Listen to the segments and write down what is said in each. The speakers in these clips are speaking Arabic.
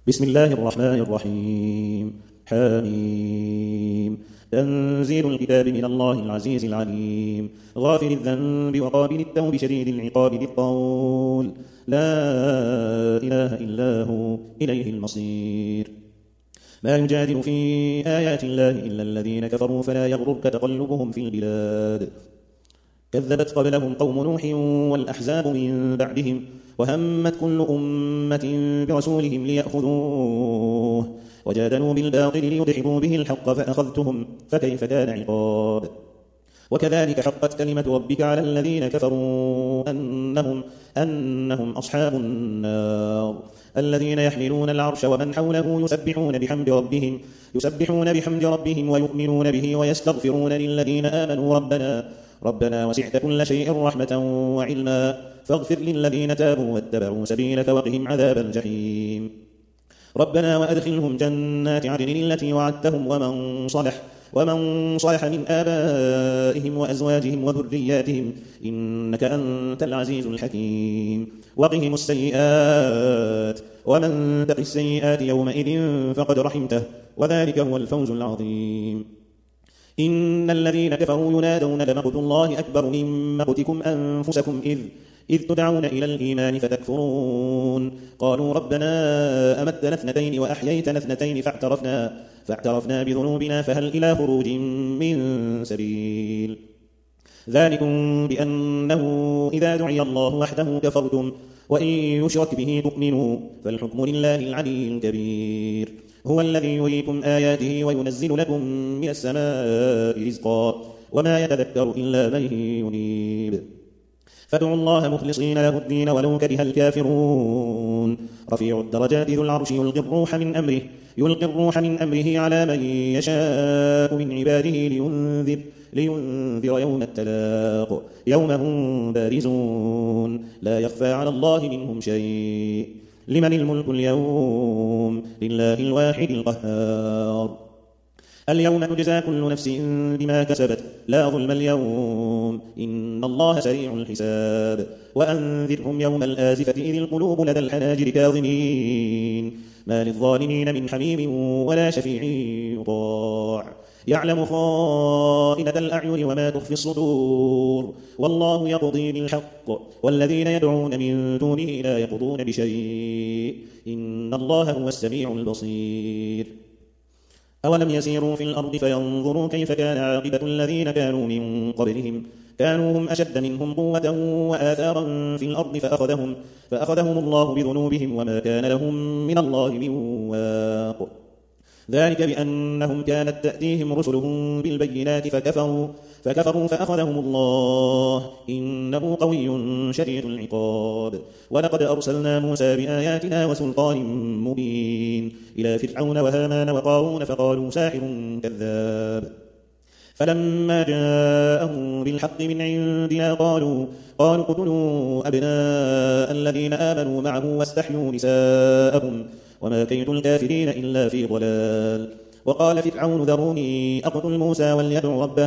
بسم الله الرحمن الرحيم. حميم. تنزيل الكتاب من الله العزيز العليم، غافر الذنب وقابل التوب شديد العقاب ذي الطول، لا إله إلا هو إليه المصير. ما يجادل في آيات الله إلا الذين كفروا فلا يغررك تقلبهم في البلاد. كذبت قبلهم قوم نوح والأحزاب من بعدهم، وهمت كل أمة برسولهم ليأخذوه، وجادلوا بالباطل ليدحضوا به الحق فأخذتهم فكيف كان عقاب. وكذلك حقت كلمة ربك على الذين كفروا أنهم أصحاب النار، الذين يحملون العرش ومن حوله يسبحون بحمد ربهم ويؤمنون به ويستغفرون للذين آمنوا ربنا وسعت كل شيء رحمة وعلما فاغفر للذين تابوا واتبعوا سبيلك وقهم عذاب الجحيم. ربنا وأدخلهم جنات عدن التي وعدتهم ومن صلح من آبائهم وأزواجهم وذرياتهم إنك أنت العزيز الحكيم. وقهم السيئات ومن تق السيئات يومئذ فقد رحمته وذلك هو الفوز العظيم. إن الذين كفروا ينادون لمقت الله أكبر من مقتكم أنفسكم إذ تدعون إلى الإيمان فتكفرون. قالوا ربنا أمتنا اثنتين وأحييتنا اثنتين فاعترفنا بذنوبنا فهل إلى خروج من سبيل. ذلكم بأنه إذا دعي الله وحده كفرتم وإن يشرك به تؤمنوا فالحكم لله العلي الكبير. هو الذي يريكم آياته وينزل لكم من السماء رزقا وما يتذكر إلا من ينيب. فادعوا الله مخلصين له الدين ولو كره الكافرون. رفيع الدرجات ذو العرش يلقي الروح من أمره على من يشاء من عباده لينذر يوم التلاق يوم هم بارزون لا يخفى على الله منهم شيء. لمن الملك اليوم؟ لله الواحد القهار. اليوم تجزى كل نفس بما كسبت لا ظلم اليوم إن الله سريع الحساب. وأنذرهم يوم الآزفة إذ القلوب لدى الحناجر كاظمين ما للظالمين من حميم ولا شفيع يطاع. يعلم خائنة الأعين وما تخفي الصدور والله يقضي بالحق والذين يدعون من دونه لا يقضون بشيء إن الله هو السميع البصير. أولم يسيروا في الأرض فينظروا كيف كان عاقبة الذين كانوا من قبلهم كانوا هم أشد منهم قوة وآثارا في الأرض فأخذهم الله بذنوبهم وما كان لهم من الله من واق. ذلك بأنهم كانت تأتيهم رسلهم بالبينات فكفروا فأخذهم الله إنه قوي شديد العقاب. ولقد أرسلنا موسى بآياتنا وسلطان مبين إلى فرعون وهامان وقارون فقالوا ساحر كذاب. فلما جاءهم بالحق من عندنا قالوا اقتلوا أبناء الذين آمنوا معه واستحيوا نساءهم وما كيد الكافرين إلا في ضلال. وقال فرعون ذروني أقتل موسى وليدع ربه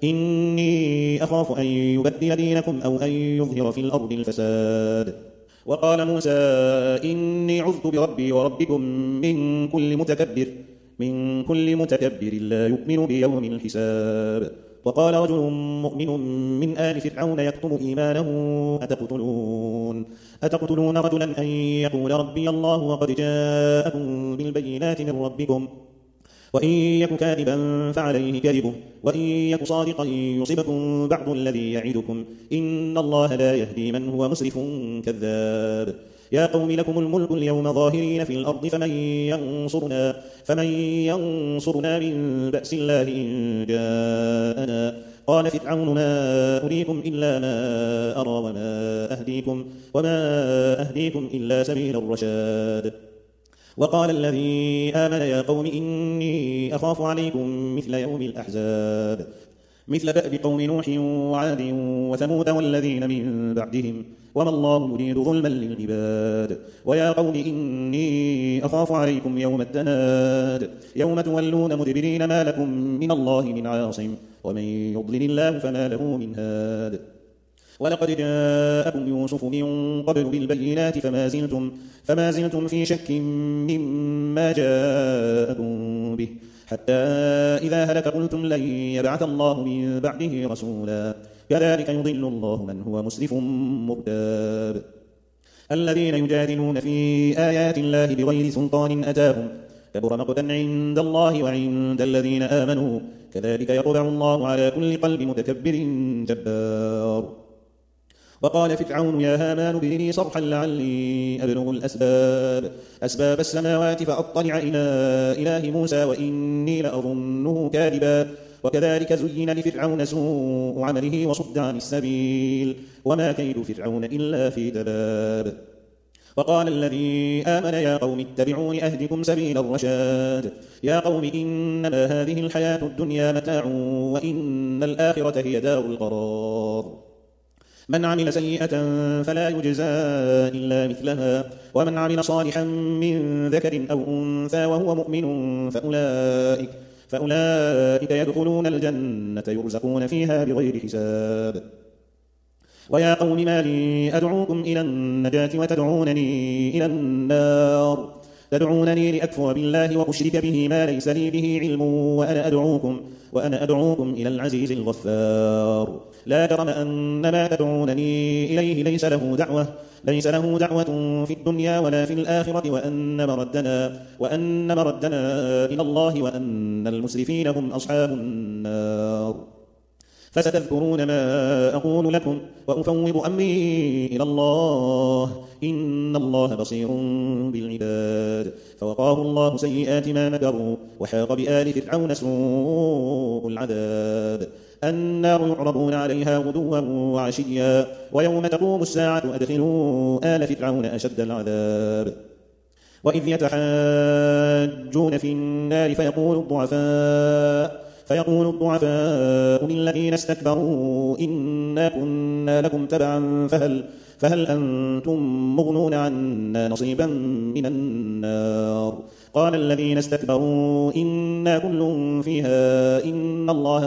إني أخاف أن يبدل دينكم أو أن يظهر في الأرض الفساد. وقال موسى إني عذت بربي وربكم من كل متكبر لا يؤمن بيوم الحساب. وقال رجل مؤمن من آل فرعون يكتم إيمانه أتقتلون رجلا أن يقول ربي الله وقد جاءكم بالبينات من ربكم وإن يك كاذبا فعليه كذبه وإن يك صادقا يصبكم بعض الذي يعدكم إن الله لا يهدي من هو مسرف كذاب. يا قوم لكم الملك اليوم ظاهرين في الأرض فمن ينصرنا من بأس الله إن جاءنا. قال فرعون ما أريكم إلا ما أرى وما أهديكم إلا سبيل الرشاد. وقال الذي آمن يا قوم إني أخاف عليكم مثل يوم الأحزاب مثل دأب قوم نوح وعاد وثمود والذين من بعدهم وما الله يريد ظلما للعباد. ويا قوم إني أخاف عليكم يوم التناد يوم تولون مدبرين ما لكم من الله من عاصم ومن يضلل الله فما له من هاد. ولقد جاءكم يوسف من قبل بالبينات فما زلتم في شك مما جاءكم به، حتى إذا هلك قلتم لن يبعث الله من بعده رسولا، كذلك يضل الله من هو مسرف مرتاب. الذين يجادلون في آيات الله بغير سلطان أتاهم كبر مقتا عند الله وعند الذين آمنوا، كذلك يطبع الله على كل قلب متكبر جبار. وقال فرعون يا هامان ابن لي صرحا لعلي أبلغ أسباب السماوات فأطلع إلى إله موسى وإني لأظنه كاذبا. وكذلك زين لفرعون سوء عمله وصد عن السبيل، وما كيد فرعون إلا في تباب. وقال الذي آمن يا قوم اتبعون أهدكم سبيل الرشاد. يا قوم إنما هذه الحياة الدنيا متاع وإن الآخرة هي دار القرار. من عمل سيئة فلا يجزى إلا مثلها، ومن عمل صالحا من ذكر أو أنثى وهو مؤمن فأولئك يدخلون الجنة يرزقون فيها بغير حساب. ويا قوم ما لي أدعوكم إلى النجاة وتدعونني إلى النار، تدعونني لأكفر بالله وأشرك به ما ليس لي به علم وأنا أدعوكم إلى العزيز الغفار. لا جرم أن ما تدعونني إليه ليس له دعوة في الدنيا ولا في الآخرة، وأن مردنا إلى الله وأن المسرفين هم أصحاب النار. فستذكرون ما أقول لكم وأفوض أمري إلى الله، إن الله بصير بالعباد. فوقاه الله سيئات ما مكروا، وحاق بآل فرعون سوء العذاب. النار يعرضون عليها غدوا وعشيا، ويوم تقوم الساعة أدخلوا آل فرعون أشد العذاب. وإذ يتحاجون في النار فيقول الضعفاء للذين استكبروا إنا كنا لكم تبعا فهل أنتم مغنون عنا نصيبا من النار. قال الذين استكبروا إنا كل فيها إن الله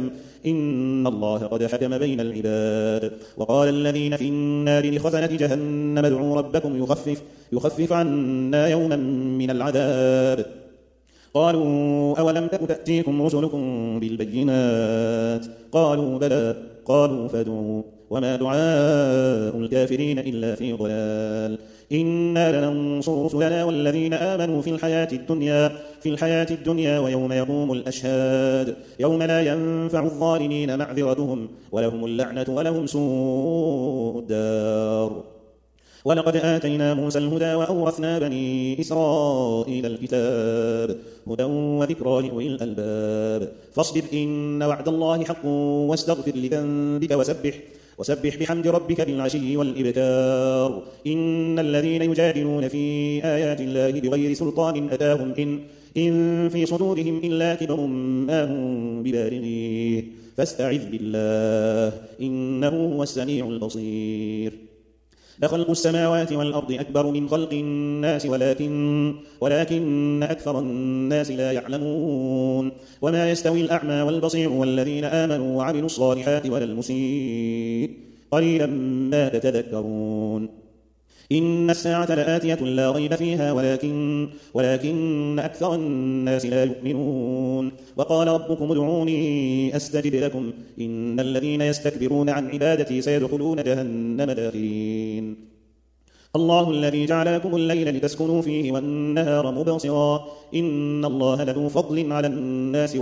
قد حكم بين العباد. وقال الذين في النار لخزنة جهنم ادعوا ربكم يخفف عنا يوما من العذاب. قالوا أولم تك تأتيكم رسلكم بالبينات؟ قالوا بلى. قالوا فادعوا وما دعاء الكافرين إلا في ضلال. إنا لننصر رسلنا والذين آمنوا في الحياة الدنيا ويوم يقوم الأشهاد، يوم لا ينفع الظالمين معذرتهم ولهم اللعنة ولهم سوء الدار. ولقد آتينا موسى الهدى وأورثنا بني إسرائيل الكتاب هدى وذكرى لأولي الألباب. فاصبر إن وعد الله حق واستغفر لذنبك وسبح بحمد ربك بالعشي والإبكار. إن الذين يجادلون في آيات الله بغير سلطان أتاهم إن في صدورهم إلا كبر ما هم ببالغيه فاستعذ بالله إنه هو السميع البصير. لخلق السماوات والأرض أكبر من خلق الناس ولكن أكثر الناس لا يعلمون. وما يستوي الأعمى والبصير والذين آمنوا وعملوا الصالحات ولا المسيء قليلا ما تتذكرون. إن الساعة لآتية لا ريب فيها ولكن أكثر الناس لا يؤمنون. وقال ربكم ادعوني أستجب لكم إن الذين يستكبرون عن عبادتي سيدخلون جهنم داخرين. الله الذي جعل لكم الليل لتسكنوا فيه والنهار مبصرا إن الله لذو فضل على الناس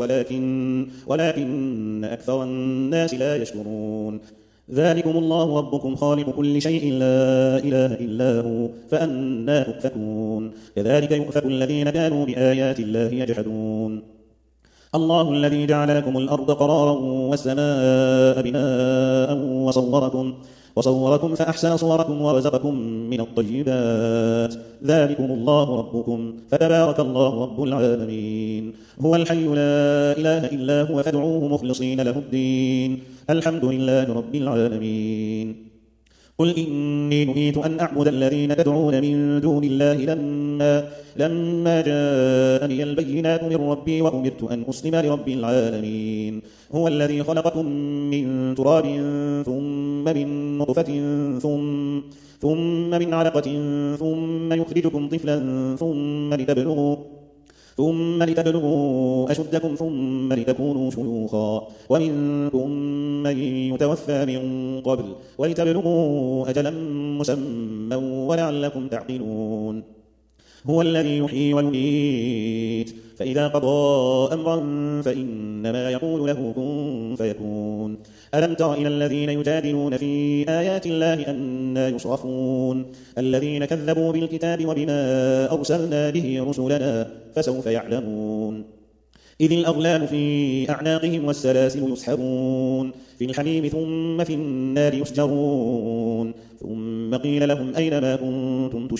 ولكن أكثر الناس لا يشكرون. ذلكم الله ربكم خالق كل شيء لا إله إلا هو فأنى تؤفكون. كذلك يؤفك الذين كانوا بآيات الله يجحدون. الله الذي جعل لكم الأرض قرارا والسماء بناء وصوركم فأحسن صوركم ورزقكم من الطيبات. ذلكم الله ربكم فتبارك الله رب العالمين. هو الحي لا إله إلا هو فادعوه مخلصين له الدين الحمد لله رب العالمين. قل إني نهيت أن أعبد الذين تدعون من دون الله لما جاءني البينات من ربي وأمرت أن أسلم لرب العالمين. هو الذي خلقكم من تراب ثم من نطفة ثم من علقة ثم يخرجكم طفلا ثم لتبلغوا أشدكم ثم لتكونوا شيوخا ومنكم من يتوفى من قبل ولتبلغوا أجلا مسمى ولعلكم تعقلون. هو الذي يحيي ويميت فإذا قضى أمرا فإنما يقول له كن فيكون. ألم تر إلى الذين يجادلون في آيات الله أنى يصرفون الذين كذبوا بالكتاب وبما أرسلنا به رسلنا فسوف يعلمون. إذ الأغلال في أعناقهم والسلاسل يسحبون في الحميم ثم في النار يسجرون ثم قيل لهم أين ما كنتم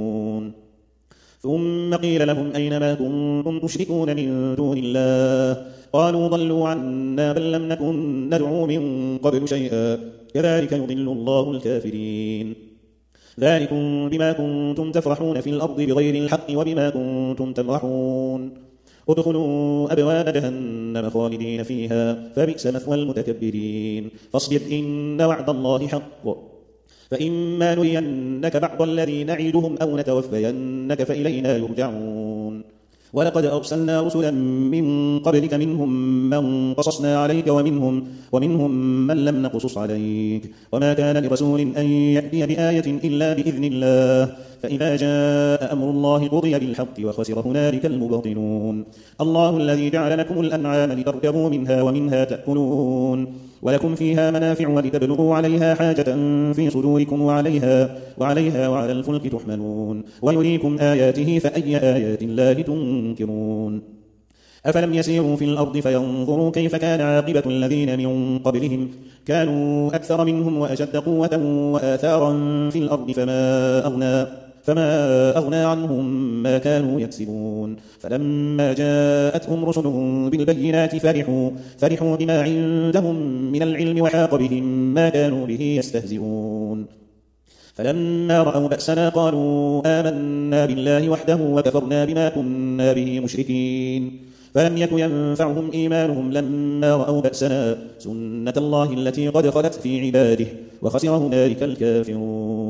تشركون من دون الله قالوا ضلوا عنا بل لم نكن ندعو من قبل شيئا كذلك يضل الله الكافرين. ذلكم بما كنتم تفرحون في الأرض بغير الحق وبما كنتم تمرحون. ادخلوا أبواب جهنم خالدين فيها فبئس مثوى المتكبرين. فاصبر إن وعد الله حق فإما نرينك بعض الذي نعيدهم أو نتوفينك فإلينا يرجعون. ولقد أرسلنا رسلا من قبلك منهم من قصصنا عليك ومنهم من لم نقصص عليك وما كان لرسول أن يأتي بآية إلا بإذن الله فإذا جاء أمر الله قضي بالحق وخسر هنالك المبطلون. الله الذي جعل لكم الأنعام لتركبوا منها ومنها تأكلون ولكم فيها منافع ولتبلغوا عليها حاجة في صدوركم وعليها وعلى الفلك تحملون ويريكم آياته فأي آيات الله تنكرون. أفلم يسيروا في الأرض فينظروا كيف كان عاقبة الذين من قبلهم كانوا أكثر منهم وأشد قوة وآثارا في الأرض فما أغنى عنهم ما كانوا يكسبون. فلما جاءتهم رسلهم بالبينات فرحوا بما عندهم من العلم وحاق بهم ما كانوا به يستهزئون. فلما رأوا بأسنا قالوا آمنا بالله وحده وكفرنا بما كنا به مشركين. فلم يك ينفعهم إيمانهم لما رأوا بأسنا سنة الله التي قد خلت في عباده وخسر هنالك الكافرون.